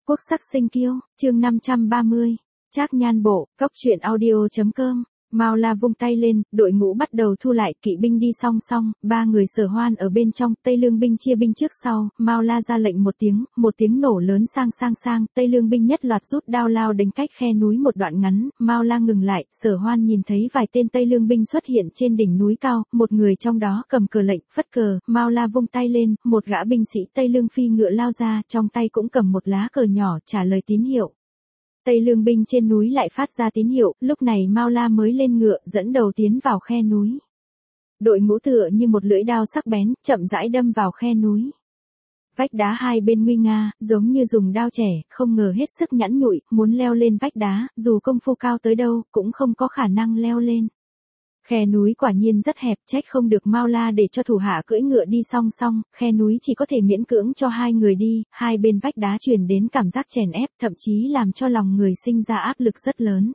Quốc sắc sinh kiêu, chương 530. Trác Nhan Bộ, Cốc truyện audio.com. Mao La vung tay lên, đội ngũ bắt đầu thu lại, kỵ binh đi song song, ba người Sở Hoan ở bên trong, Tây Lương binh chia binh trước sau, Mao La ra lệnh một tiếng nổ lớn sang, Tây Lương binh nhất loạt rút đao lao đánh cách khe núi một đoạn ngắn, Mao La ngừng lại, Sở Hoan nhìn thấy vài tên Tây Lương binh xuất hiện trên đỉnh núi cao, một người trong đó cầm cờ lệnh, phất cờ, Mao La vung tay lên, một gã binh sĩ Tây Lương phi ngựa lao ra, trong tay cũng cầm một lá cờ nhỏ trả lời tín hiệu. Tây Lương binh trên núi lại phát ra tín hiệu, lúc này Mao La mới lên ngựa, dẫn đầu tiến vào khe núi. Đội ngũ tựa như một lưỡi đao sắc bén, chậm rãi đâm vào khe núi. Vách đá hai bên nguy nga, giống như dùng đao chẻ, không ngờ hết sức nhẵn nhụi, muốn leo lên vách đá, dù công phu cao tới đâu, cũng không có khả năng leo lên. Khe núi quả nhiên rất hẹp, trách không được Mao La để cho thủ hạ cưỡi ngựa đi song song, khe núi chỉ có thể miễn cưỡng cho hai người đi, hai bên vách đá truyền đến cảm giác chèn ép, thậm chí làm cho lòng người sinh ra áp lực rất lớn.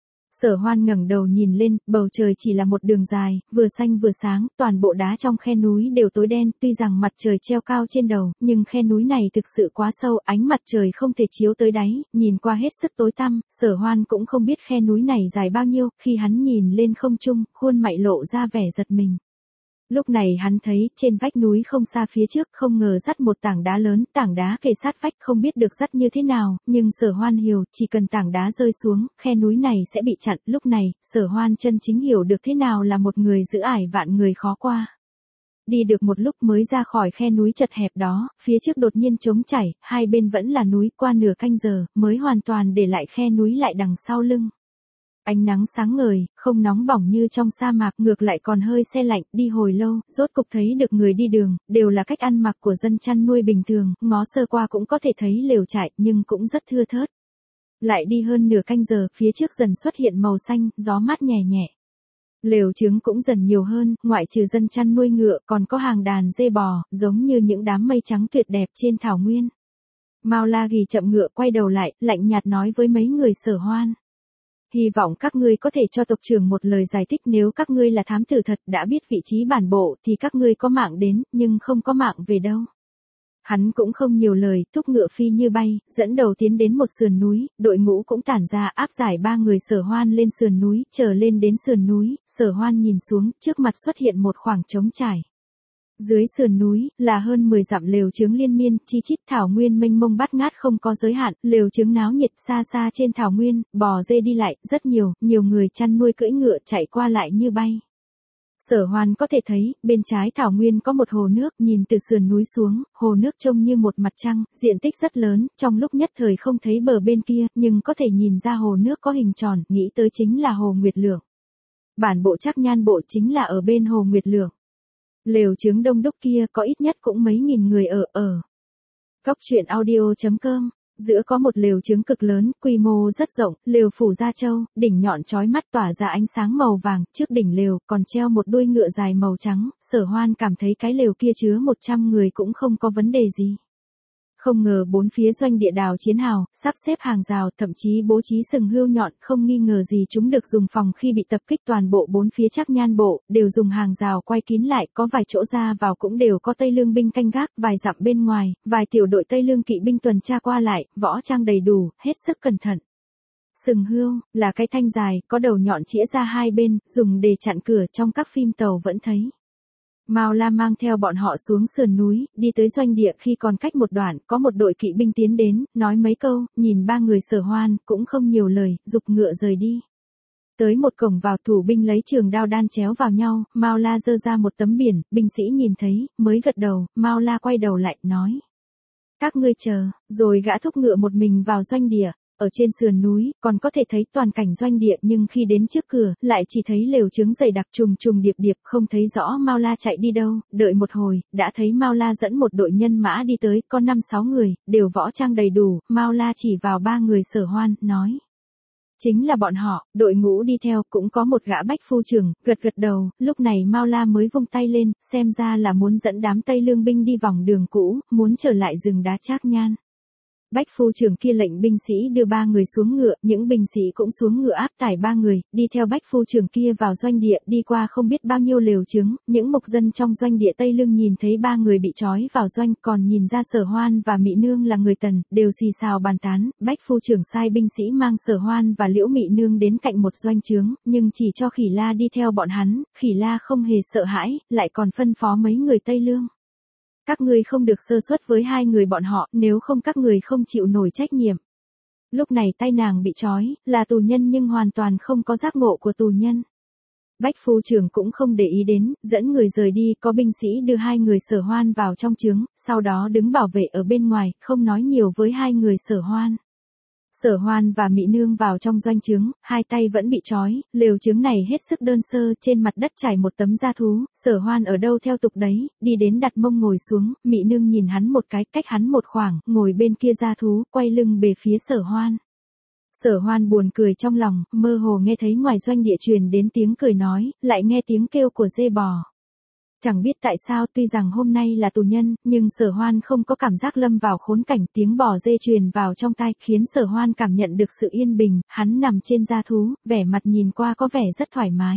Sở Hoan ngẩng đầu nhìn lên, bầu trời chỉ là một đường dài, vừa xanh vừa sáng, toàn bộ đá trong khe núi đều tối đen, tuy rằng mặt trời treo cao trên đầu, nhưng khe núi này thực sự quá sâu, ánh mặt trời không thể chiếu tới đáy, nhìn qua hết sức tối tăm, Sở Hoan cũng không biết khe núi này dài bao nhiêu, khi hắn nhìn lên không trung, khuôn mặt lộ ra vẻ giật mình. Lúc này hắn thấy, trên vách núi không xa phía trước, không ngờ dắt một tảng đá lớn, tảng đá kề sát vách không biết được dắt như thế nào, nhưng Sở Hoan hiểu, chỉ cần tảng đá rơi xuống, khe núi này sẽ bị chặn, lúc này, Sở Hoan chân chính hiểu được thế nào là một người giữ ải vạn người khó qua. Đi được một lúc mới ra khỏi khe núi chật hẹp đó, phía trước đột nhiên trống chảy, hai bên vẫn là núi, qua nửa canh giờ, mới hoàn toàn để lại khe núi lại đằng sau lưng. Ánh nắng sáng ngời, không nóng bỏng như trong sa mạc, ngược lại còn hơi se lạnh, đi hồi lâu, rốt cục thấy được người đi đường, đều là cách ăn mặc của dân chăn nuôi bình thường, ngó sơ qua cũng có thể thấy lều trại, nhưng cũng rất thưa thớt. Lại đi hơn nửa canh giờ, phía trước dần xuất hiện màu xanh, gió mát nhẹ nhẹ. Lều trứng cũng dần nhiều hơn, ngoại trừ dân chăn nuôi ngựa, còn có hàng đàn dê bò, giống như những đám mây trắng tuyệt đẹp trên thảo nguyên. Mao La ghi chậm ngựa quay đầu lại, lạnh nhạt nói với mấy người Sở Hoan. Hy vọng các ngươi có thể cho tộc trưởng một lời giải thích, nếu các ngươi là thám tử thật đã biết vị trí bản bộ thì các ngươi có mạng đến, nhưng không có mạng về đâu. Hắn cũng không nhiều lời, thúc ngựa phi như bay, dẫn đầu tiến đến một sườn núi, đội ngũ cũng tản ra áp giải ba người Sở Hoan lên sườn núi, chờ lên đến sườn núi, Sở Hoan nhìn xuống, trước mặt xuất hiện một khoảng trống trải. Dưới sườn núi, là hơn 10 dặm lều trứng liên miên, chi chít thảo nguyên mênh mông bát ngát không có giới hạn, lều trứng náo nhiệt xa xa trên thảo nguyên, bò dê đi lại, rất nhiều người chăn nuôi cưỡi ngựa chạy qua lại như bay. Sở Hoan có thể thấy, bên trái thảo nguyên có một hồ nước, nhìn từ sườn núi xuống, hồ nước trông như một mặt trăng, diện tích rất lớn, trong lúc nhất thời không thấy bờ bên kia, nhưng có thể nhìn ra hồ nước có hình tròn, nghĩ tới chính là hồ Nguyệt Lượng. Bản bộ Trác Nhan Bộ chính là ở bên hồ Nguyệt Lượng. Lều trứng đông đúc kia có ít nhất cũng mấy nghìn người ở. Cốc truyện audio.com. Giữa có một lều trứng cực lớn, quy mô rất rộng, lều phủ da trâu, đỉnh nhọn chói mắt tỏa ra ánh sáng màu vàng, trước đỉnh lều còn treo một đuôi ngựa dài màu trắng, Sở Hoan cảm thấy cái lều kia chứa 100 người cũng không có vấn đề gì. Không ngờ bốn phía doanh địa đào chiến hào, sắp xếp hàng rào, thậm chí bố trí sừng hươu nhọn, không nghi ngờ gì chúng được dùng phòng khi bị tập kích, toàn bộ bốn phía Trác Nhan Bộ, đều dùng hàng rào quay kín lại, có vài chỗ ra vào cũng đều có Tây Lương binh canh gác, vài dặm bên ngoài, vài tiểu đội Tây Lương kỵ binh tuần tra qua lại, võ trang đầy đủ, hết sức cẩn thận. Sừng hươu, là cái thanh dài, có đầu nhọn chĩa ra hai bên, dùng để chặn cửa, trong các phim tàu vẫn thấy. Mao La mang theo bọn họ xuống sườn núi, đi tới doanh địa, khi còn cách một đoạn, có một đội kỵ binh tiến đến, nói mấy câu, nhìn ba người Sở Hoan, cũng không nhiều lời, giục ngựa rời đi. Tới một cổng vào, thủ binh lấy trường đao đan chéo vào nhau, Mao La giơ ra một tấm biển, binh sĩ nhìn thấy, mới gật đầu, Mao La quay đầu lại, nói. Các ngươi chờ, rồi gã thúc ngựa một mình vào doanh địa. Ở trên sườn núi, còn có thể thấy toàn cảnh doanh địa, nhưng khi đến trước cửa, lại chỉ thấy lều trứng dày đặc trùng điệp, không thấy rõ Mao La chạy đi đâu, đợi một hồi, đã thấy Mao La dẫn một đội nhân mã đi tới, có 5-6 người, đều võ trang đầy đủ, Mao La chỉ vào ba người Sở Hoan, nói. Chính là bọn họ, đội ngũ đi theo, cũng có một gã bách phu trưởng, gật đầu, lúc này Mao La mới vung tay lên, xem ra là muốn dẫn đám Tây Lương binh đi vòng đường cũ, muốn trở lại rừng đá Trác Nhan. Bách phu trưởng kia lệnh binh sĩ đưa 3 người xuống ngựa, những binh sĩ cũng xuống ngựa áp tải 3 người, đi theo bách phu trưởng kia vào doanh địa, đi qua không biết bao nhiêu lều trứng, những mục dân trong doanh địa Tây Lương nhìn thấy 3 người bị trói vào doanh, còn nhìn ra Sở Hoan và Mị Nương là người Tần, đều xì xào bàn tán. Bách phu trưởng sai binh sĩ mang Sở Hoan và Liễu Mị Nương đến cạnh một doanh trướng, nhưng chỉ cho Khỉ La đi theo bọn hắn, Khỉ La không hề sợ hãi, lại còn phân phó mấy người Tây Lương: các ngươi không được sơ suất với 2 người bọn họ, nếu không các người không chịu nổi trách nhiệm. Lúc này tay nàng bị trói, là tù nhân nhưng hoàn toàn không có giác ngộ của tù nhân. Bách phu trưởng cũng không để ý đến, dẫn người rời đi, có binh sĩ đưa 2 người Sở Hoan vào trong trướng, sau đó đứng bảo vệ ở bên ngoài, không nói nhiều với 2 người Sở Hoan. Sở Hoan và Mị Nương vào trong doanh trướng, 2 tay vẫn bị trói, lều trướng này hết sức đơn sơ, trên mặt đất trải một tấm da thú, Sở Hoan ở đâu theo tục đấy, đi đến đặt mông ngồi xuống, Mị Nương nhìn hắn một cái, cách hắn một khoảng, ngồi bên kia da thú, quay lưng về phía Sở Hoan. Sở Hoan buồn cười trong lòng, mơ hồ nghe thấy ngoài doanh địa truyền đến tiếng cười nói, lại nghe tiếng kêu của dê bò. Chẳng biết tại sao, tuy rằng hôm nay là tù nhân, nhưng Sở Hoan không có cảm giác lâm vào khốn cảnh, tiếng bò dê truyền vào trong tai, khiến Sở Hoan cảm nhận được sự yên bình, hắn nằm trên da thú, vẻ mặt nhìn qua có vẻ rất thoải mái.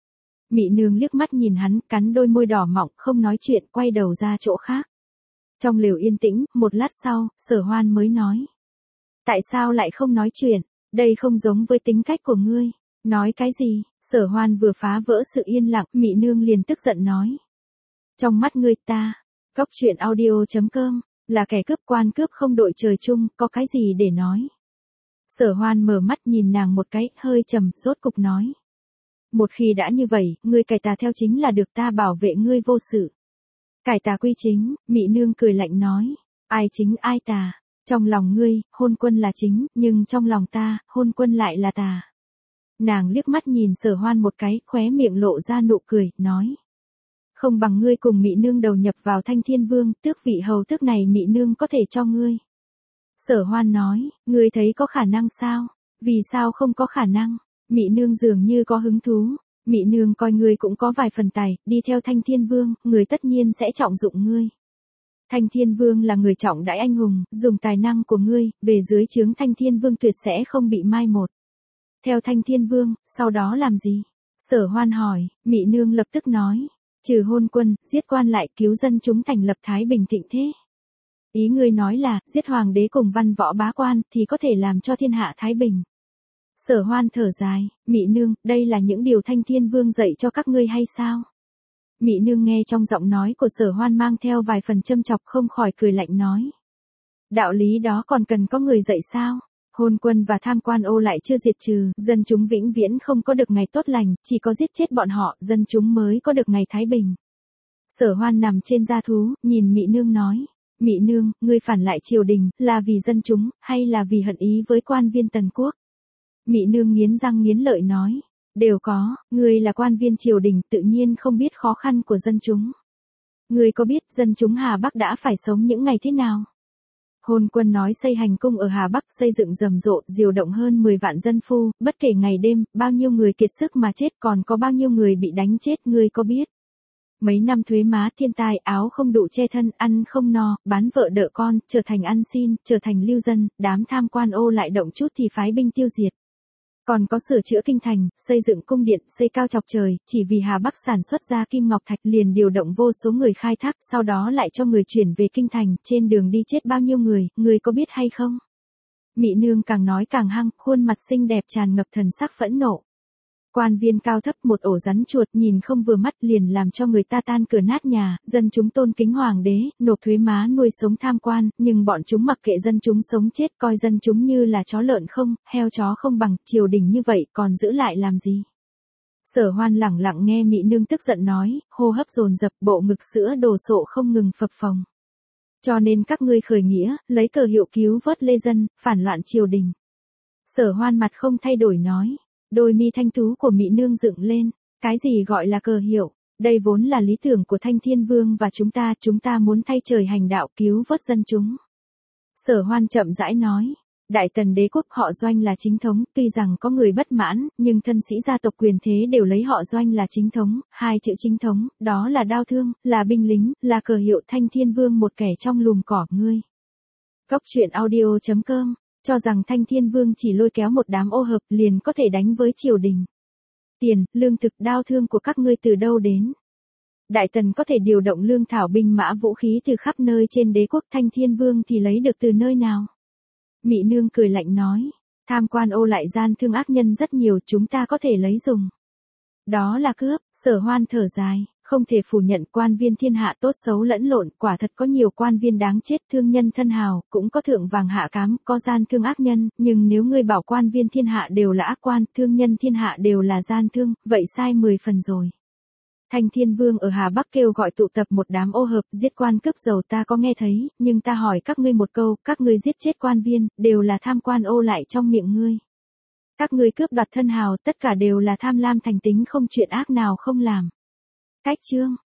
Mị Nương liếc mắt nhìn hắn, cắn đôi môi đỏ mọng, không nói chuyện, quay đầu ra chỗ khác. Trong lều yên tĩnh, một lát sau, Sở Hoan mới nói: tại sao lại không nói chuyện, đây không giống với tính cách của ngươi. Nói cái gì? Sở Hoan vừa phá vỡ sự yên lặng, Mị Nương liền tức giận nói: trong mắt ngươi ta, Cốc Truyện Audio.com, là kẻ cướp quan cướp không đội trời chung, có cái gì để nói. Sở Hoan mở mắt nhìn nàng một cái, hơi trầm, rốt cục nói: một khi đã như vậy, ngươi cải tà theo chính là được, ta bảo vệ ngươi vô sự. Cải tà quy chính, Mị Nương cười lạnh nói: ai chính ai tà? Trong lòng ngươi, hôn quân là chính, nhưng trong lòng ta, hôn quân lại là tà. Nàng liếc mắt nhìn Sở Hoan một cái, khóe miệng lộ ra nụ cười, nói: không bằng ngươi cùng Mị Nương đầu nhập vào Thanh Thiên Vương, tước vị hầu tước này Mị Nương có thể cho ngươi. Sở Hoan nói: ngươi thấy có khả năng sao? Vì sao không có khả năng? Mị Nương dường như có hứng thú. Mị Nương coi ngươi cũng có vài phần tài, đi theo Thanh Thiên Vương, người tất nhiên sẽ trọng dụng ngươi. Thanh Thiên Vương là người trọng đãi anh hùng, dùng tài năng của ngươi, về dưới trướng Thanh Thiên Vương tuyệt sẽ không bị mai một. Theo Thanh Thiên Vương, sau đó làm gì? Sở Hoan hỏi, Mị Nương lập tức nói: trừ hôn quân, giết quan lại, cứu dân chúng, thành lập thái bình thịnh thế. Ý ngươi nói là, giết hoàng đế cùng văn võ bá quan, thì có thể làm cho thiên hạ thái bình. Sở Hoan thở dài, Mị Nương, đây là những điều Thanh Thiên Vương dạy cho các ngươi hay sao? Mị Nương nghe trong giọng nói của Sở Hoan mang theo vài phần châm chọc, không khỏi cười lạnh nói: đạo lý đó còn cần có người dạy sao? Hôn quân và tham quan ô lại chưa diệt trừ, dân chúng vĩnh viễn không có được ngày tốt lành, chỉ có giết chết bọn họ, dân chúng mới có được ngày thái bình. Sở Hoan nằm trên da thú, nhìn Mị Nương nói: Mị Nương, ngươi phản lại triều đình, là vì dân chúng, hay là vì hận ý với quan viên Tần quốc? Mị Nương nghiến răng nghiến lợi nói: đều có, ngươi là quan viên triều đình, tự nhiên không biết khó khăn của dân chúng. Ngươi có biết dân chúng Hà Bắc đã phải sống những ngày thế nào? Hôn quân nói xây hành cung ở Hà Bắc, xây dựng rầm rộ, điều động hơn 10 vạn dân phu, bất kể ngày đêm, bao nhiêu người kiệt sức mà chết, còn có bao nhiêu người bị đánh chết, ngươi có biết? Mấy năm thuế má, thiên tai, áo không đủ che thân, ăn không no, bán vợ đỡ con, trở thành ăn xin, trở thành lưu dân, đám tham quan ô lại động chút thì phái binh tiêu diệt. Còn có sửa chữa kinh thành, xây dựng cung điện, xây cao chọc trời, chỉ vì Hà Bắc sản xuất ra kim ngọc thạch, liền điều động vô số người khai thác, sau đó lại cho người chuyển về kinh thành, trên đường đi chết bao nhiêu người có biết hay không? Mị Nương càng nói càng hăng, khuôn mặt xinh đẹp tràn ngập thần sắc phẫn nộ. Quan viên cao thấp, một ổ rắn chuột, nhìn không vừa mắt liền làm cho người ta tan cửa nát nhà, dân chúng tôn kính hoàng đế, nộp thuế má nuôi sống tham quan, nhưng bọn chúng mặc kệ dân chúng sống chết, coi dân chúng như là chó lợn không, heo chó không bằng, triều đình như vậy, còn giữ lại làm gì? Sở Hoan lẳng lặng nghe Mị Nương tức giận nói, hô hấp dồn dập, bộ ngực sữa đổ sộ không ngừng phập phồng. Cho nên các ngươi khởi nghĩa, lấy cờ hiệu cứu vớt lê dân, phản loạn triều đình. Sở Hoan mặt không thay đổi nói. Đôi mi thanh tú của Mị Nương dựng lên, cái gì gọi là cờ hiệu, đây vốn là lý tưởng của Thanh Thiên Vương và chúng ta muốn thay trời hành đạo, cứu vớt dân chúng. Sở Hoan chậm rãi nói, Đại Tần đế quốc họ Doanh là chính thống, tuy rằng có người bất mãn, nhưng thân sĩ gia tộc quyền thế đều lấy họ Doanh là chính thống, hai chữ chính thống, đó là đao thương, là binh lính, là cờ hiệu. Thanh Thiên Vương một kẻ trong lùm cỏ, ngươi Cốc truyện audio.com, cho rằng Thanh Thiên Vương chỉ lôi kéo một đám ô hợp liền có thể đánh với triều đình. Tiền, lương thực, đao thương của các ngươi từ đâu đến? Đại tần có thể điều động lương thảo binh mã vũ khí từ khắp nơi trên đế quốc, Thanh Thiên Vương thì lấy được từ nơi nào? Mị nương cười lạnh nói, tham quan ô lại gian thương ác nhân rất nhiều, chúng ta có thể lấy dùng. Đó là cướp. Sở Hoan thở dài, không thể phủ nhận quan viên thiên hạ tốt xấu lẫn lộn, quả thật có nhiều quan viên đáng chết, thương nhân thân hào, cũng có thượng vàng hạ cám, có gian thương ác nhân, nhưng nếu ngươi bảo quan viên thiên hạ đều là ác quan, thương nhân thiên hạ đều là gian thương, vậy sai 10 phần rồi. Thanh Thiên Vương ở Hà Bắc kêu gọi tụ tập một đám ô hợp, giết quan cướp giàu ta có nghe thấy, nhưng ta hỏi các ngươi một câu, các ngươi giết chết quan viên, đều là tham quan ô lại trong miệng ngươi. Các ngươi cướp đoạt thân hào, tất cả đều là tham lam thành tính, không chuyện ác nào không làm. Cách chương